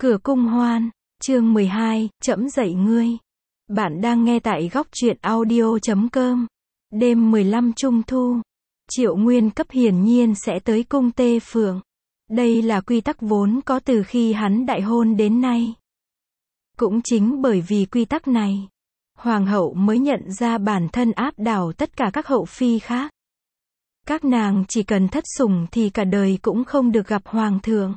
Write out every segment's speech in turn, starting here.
Cửa cung hoan, chương 12, trẫm dạy ngươi. Bạn đang nghe tại góc truyện audio.com. Đêm 15 Trung Thu, Triệu Nguyên Cấp hiển nhiên sẽ tới cung Tê Phượng. Đây là quy tắc vốn có từ khi hắn đại hôn đến nay. Cũng chính bởi vì quy tắc này, Hoàng hậu mới nhận ra bản thân áp đảo tất cả các hậu phi khác. Các nàng chỉ cần thất sủng thì cả đời cũng không được gặp Hoàng thượng.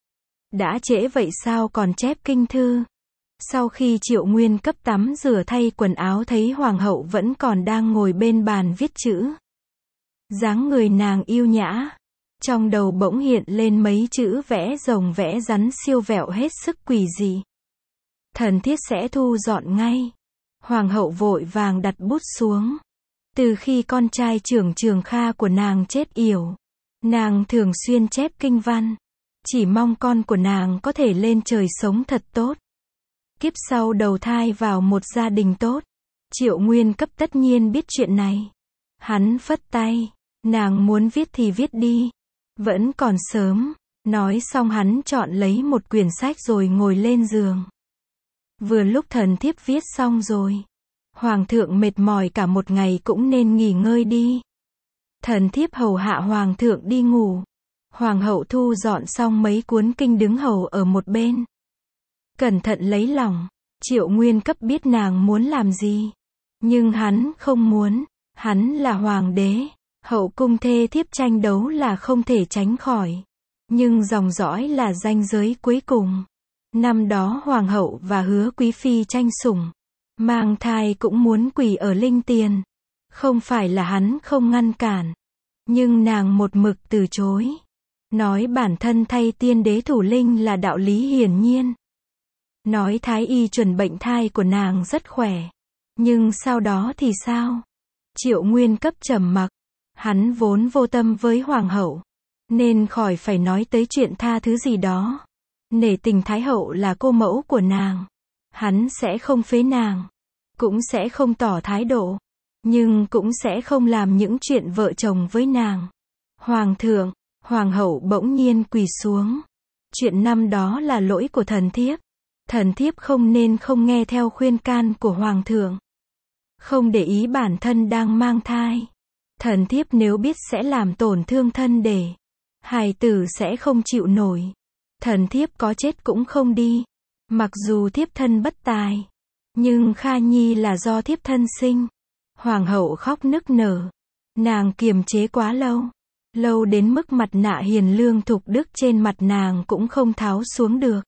Đã trễ vậy sao còn chép kinh thư? Sau khi Triệu Nguyên Cấp tắm rửa thay quần áo thấy Hoàng hậu vẫn còn đang ngồi bên bàn viết chữ. Dáng người nàng yêu nhã. Trong đầu bỗng hiện lên mấy chữ vẽ rồng vẽ rắn siêu vẹo hết sức quỷ dị. Thần thiếp sẽ thu dọn ngay. Hoàng hậu vội vàng đặt bút xuống. Từ khi con trai trưởng Trường Kha của nàng chết yểu, nàng thường xuyên chép kinh văn. Chỉ mong con của nàng có thể lên trời sống thật tốt. Kiếp sau đầu thai vào một gia đình tốt. Triệu Nguyên Cấp tất nhiên biết chuyện này. Hắn phất tay. Nàng muốn viết thì viết đi. Vẫn còn sớm. Nói xong hắn chọn lấy một quyển sách rồi ngồi lên giường. Vừa lúc thần thiếp viết xong rồi. Hoàng thượng mệt mỏi cả một ngày cũng nên nghỉ ngơi đi. Thần thiếp hầu hạ Hoàng thượng đi ngủ. Hoàng hậu thu dọn xong mấy cuốn kinh đứng hầu ở một bên. Cẩn thận lấy lòng. Triệu Nguyên Cấp biết nàng muốn làm gì. Nhưng hắn không muốn. Hắn là hoàng đế. Hậu cung thê thiếp tranh đấu là không thể tránh khỏi. Nhưng dòng dõi là ranh giới cuối cùng. Năm đó Hoàng hậu và Hứa Quý Phi tranh sủng. Mang thai cũng muốn quỳ ở linh tiền. Không phải là hắn không ngăn cản. Nhưng nàng một mực từ chối. Nói bản thân thay tiên đế thủ linh là đạo lý hiển nhiên. Nói thái y chuẩn bệnh thai của nàng rất khỏe. Nhưng sau đó thì sao? Triệu Nguyên Cấp trầm mặc. Hắn vốn vô tâm với Hoàng hậu. Nên khỏi phải nói tới chuyện tha thứ gì đó. Nể tình Thái hậu là cô mẫu của nàng. Hắn sẽ không phế nàng. Cũng sẽ không tỏ thái độ. Nhưng cũng sẽ không làm những chuyện vợ chồng với nàng. Hoàng thượng. Hoàng hậu bỗng nhiên quỳ xuống. Chuyện năm đó là lỗi của thần thiếp. Thần thiếp không nên không nghe theo khuyên can của Hoàng thượng. Không để ý bản thân đang mang thai. Thần thiếp nếu biết sẽ làm tổn thương thân để. Hài tử sẽ không chịu nổi. Thần thiếp có chết cũng không đi. Mặc dù thiếp thân bất tài. Nhưng Kha Nhi là do thiếp thân sinh. Hoàng hậu khóc nức nở. Nàng kiềm chế quá lâu. Lâu đến mức mặt nạ hiền lương thục đức trên mặt nàng cũng không tháo xuống được.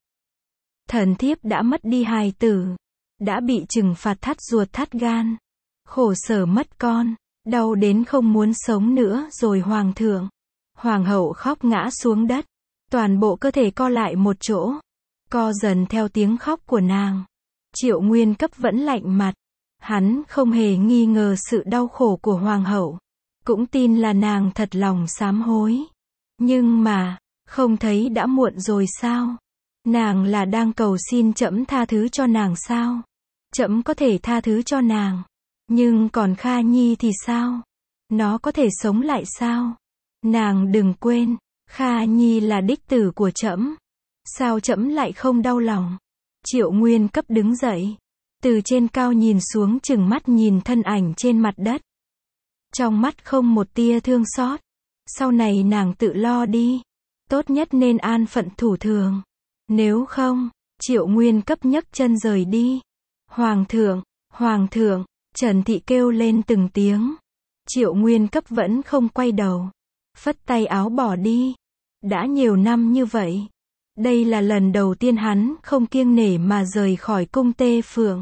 Thần thiếp đã mất đi hài tử. Đã bị trừng phạt thắt ruột thắt gan. Khổ sở mất con. Đau đến không muốn sống nữa rồi Hoàng thượng. Hoàng hậu khóc ngã xuống đất. Toàn bộ cơ thể co lại một chỗ. Co dần theo tiếng khóc của nàng. Triệu Nguyên Cấp vẫn lạnh mặt. Hắn không hề nghi ngờ sự đau khổ của Hoàng hậu. Cũng tin là nàng thật lòng sám hối. Nhưng mà, không thấy đã muộn rồi sao? Nàng là đang cầu xin trẫm tha thứ cho nàng sao? Trẫm có thể tha thứ cho nàng. Nhưng còn Kha Nhi thì sao? Nó có thể sống lại sao? Nàng đừng quên, Kha Nhi là đích tử của trẫm. Sao trẫm lại không đau lòng? Triệu Nguyên Cấp đứng dậy. Từ trên cao nhìn xuống chừng mắt nhìn thân ảnh trên mặt đất. Trong mắt không một tia thương xót. Sau này nàng tự lo đi. Tốt nhất nên an phận thủ thường. Nếu không, Triệu Nguyên Cấp nhấc chân rời đi. Hoàng thượng, Hoàng thượng, Trần Thị kêu lên từng tiếng. Triệu Nguyên Cấp vẫn không quay đầu. Phất tay áo bỏ đi. Đã nhiều năm như vậy. Đây là lần đầu tiên hắn không kiêng nể mà rời khỏi cung Tê Phượng.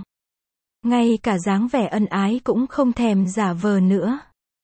Ngay cả dáng vẻ ân ái cũng không thèm giả vờ nữa.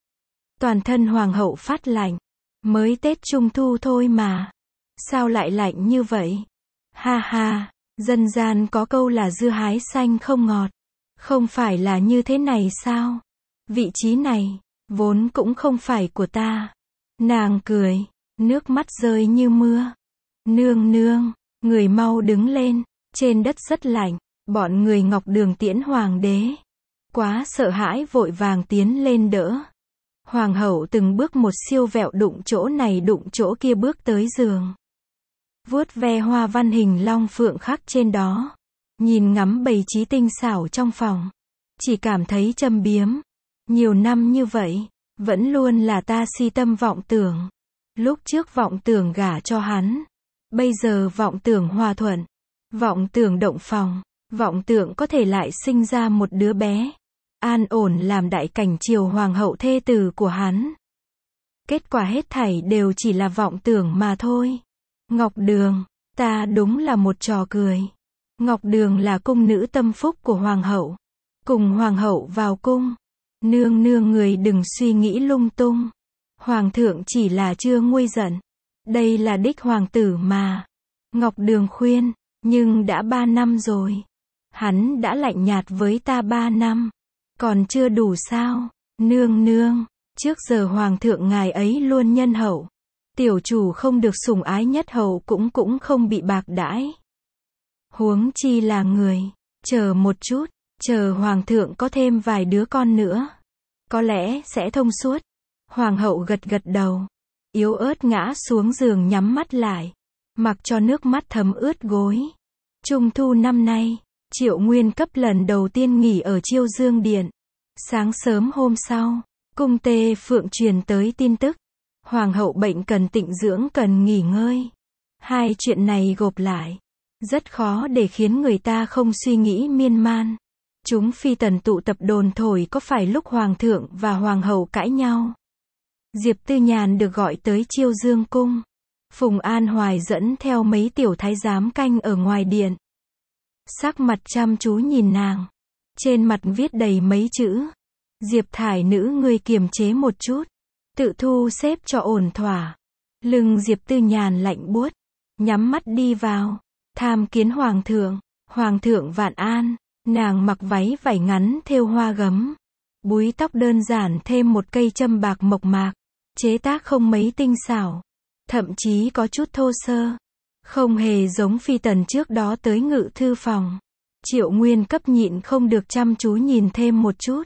Toàn thân Hoàng hậu phát lạnh. Mới Tết Trung Thu thôi mà. Sao lại lạnh như vậy? Ha ha, dân gian có câu là dưa hái xanh không ngọt. Không phải là như thế này sao? Vị trí này, vốn cũng không phải của ta. Nàng cười, nước mắt rơi như mưa. Nương nương, người mau đứng lên, trên đất rất lạnh. Bọn người Ngọc Đường tiễn hoàng đế. Quá sợ hãi vội vàng tiến lên đỡ. Hoàng hậu từng bước một siêu vẹo đụng chỗ này đụng chỗ kia bước tới giường. vuốt ve hoa văn hình long phượng khắc trên đó, nhìn ngắm bày trí tinh xảo trong phòng, chỉ cảm thấy châm biếm. Nhiều năm như vậy, vẫn luôn là ta si tâm vọng tưởng. Lúc trước vọng tưởng gả cho hắn, bây giờ vọng tưởng hòa thuận, vọng tưởng động phòng, vọng tưởng có thể lại sinh ra một đứa bé, an ổn làm đại cảnh triều hoàng hậu thê tử của hắn. Kết quả hết thảy đều chỉ là vọng tưởng mà thôi. Ngọc Đường, ta đúng là một trò cười. Ngọc Đường là cung nữ tâm phúc của hoàng hậu. Cùng hoàng hậu vào cung. Nương nương người đừng suy nghĩ lung tung. Hoàng thượng chỉ là chưa nguôi giận. Đây là đích hoàng tử mà. Ngọc Đường khuyên, nhưng đã 3 năm rồi. Hắn đã lạnh nhạt với ta 3 năm. Còn chưa đủ sao? Nương nương, trước giờ hoàng thượng ngài ấy luôn nhân hậu. Tiểu chủ không được sủng ái nhất hậu cũng không bị bạc đãi. Huống chi là người. Chờ một chút, chờ hoàng thượng có thêm vài đứa con nữa. Có lẽ sẽ thông suốt. Hoàng hậu gật gật đầu. Yếu ớt ngã xuống giường nhắm mắt lại. Mặc cho nước mắt thấm ướt gối. Trung thu năm nay, Triệu Nguyên Cấp lần đầu tiên nghỉ ở Chiêu Dương Điện. Sáng sớm hôm sau, cung Tê Phượng truyền tới tin tức. Hoàng hậu bệnh cần tịnh dưỡng cần nghỉ ngơi. Hai chuyện này gộp lại. Rất khó để khiến người ta không suy nghĩ miên man. Chúng phi tần tụ tập đồn thổi có phải lúc hoàng thượng và hoàng hậu cãi nhau. Diệp Tư Nhàn được gọi tới Chiêu Dương cung. Phùng An Hoài dẫn theo mấy tiểu thái giám canh ở ngoài điện. Sắc mặt chăm chú nhìn nàng. Trên mặt viết đầy mấy chữ. Diệp Thải nữ ngươi kiềm chế một chút. Tự thu xếp cho ổn thỏa. Lưng Diệp Tư Nhàn lạnh buốt. Nhắm mắt đi vào. Tham kiến hoàng thượng. Hoàng thượng vạn an. Nàng mặc váy vải ngắn thêu hoa gấm. Búi tóc đơn giản thêm một cây châm bạc mộc mạc. Chế tác không mấy tinh xảo. Thậm chí có chút thô sơ. Không hề giống phi tần trước đó tới ngự thư phòng. Triệu Nguyên Cấp nhịn không được chăm chú nhìn thêm một chút.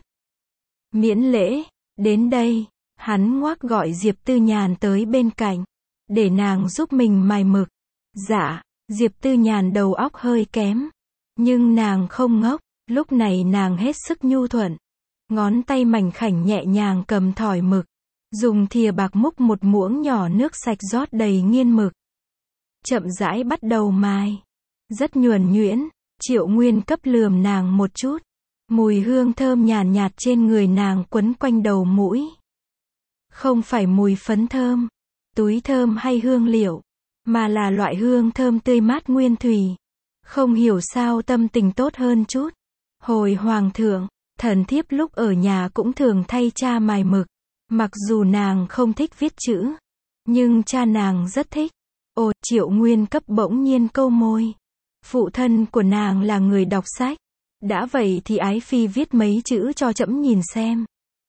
Miễn lễ, đến đây, hắn ngoác gọi Diệp Tư Nhàn tới bên cạnh, để nàng giúp mình mài mực. Dạ, Diệp Tư Nhàn đầu óc hơi kém, nhưng nàng không ngốc, lúc này nàng hết sức nhu thuận. Ngón tay mảnh khảnh nhẹ nhàng cầm thỏi mực, dùng thìa bạc múc một muỗng nhỏ nước sạch rót đầy nghiên mực. Chậm rãi bắt đầu mài. Rất nhuần nhuyễn. Triệu Nguyên Cấp lườm nàng một chút. Mùi hương thơm nhàn nhạt trên người nàng quấn quanh đầu mũi. Không phải mùi phấn thơm, túi thơm hay hương liệu, mà là loại hương thơm tươi mát nguyên thủy. Không hiểu sao tâm tình tốt hơn chút. Hồi hoàng thượng, thần thiếp lúc ở nhà cũng thường thay cha mài mực. Mặc dù nàng không thích viết chữ, nhưng cha nàng rất thích. Ồ, Triệu Nguyên Cấp bỗng nhiên câu môi. Phụ thân của nàng là người đọc sách. Đã vậy thì ái phi viết mấy chữ cho trẫm nhìn xem.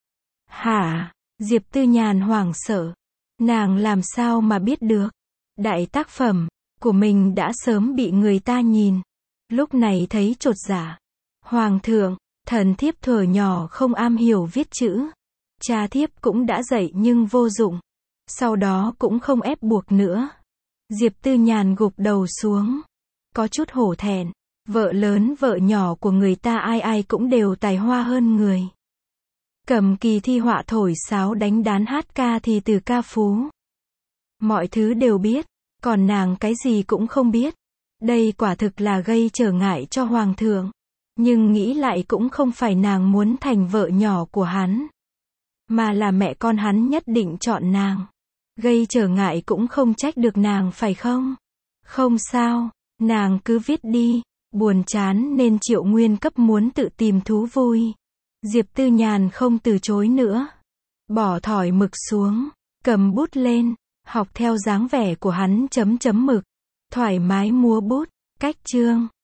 Hả? Diệp Tư Nhàn hoảng sợ. Nàng làm sao mà biết được? Đại tác phẩm của mình đã sớm bị người ta nhìn. Lúc này thấy chột dạ. Hoàng thượng, thần thiếp thuở nhỏ không am hiểu viết chữ. Cha thiếp cũng đã dạy nhưng vô dụng. Sau đó cũng không ép buộc nữa. Diệp Tư Nhàn gục đầu xuống. Có chút hổ thẹn. Vợ lớn vợ nhỏ của người ta ai ai cũng đều tài hoa hơn người. Cầm kỳ thi họa thổi sáo đánh đán hát ca thì từ ca phú. Mọi thứ đều biết. Còn nàng cái gì cũng không biết. Đây quả thực là gây trở ngại cho hoàng thượng. Nhưng nghĩ lại cũng không phải nàng muốn thành vợ nhỏ của hắn. Mà là mẹ con hắn nhất định chọn nàng. Gây trở ngại cũng không trách được nàng phải không? Không sao, nàng cứ viết đi. Buồn chán nên Triệu Nguyên Cấp muốn tự tìm thú vui. Diệp Tư Nhàn không từ chối nữa. Bỏ thỏi mực xuống, cầm bút lên, học theo dáng vẻ của hắn chấm chấm mực. Thoải mái múa bút, cách chương.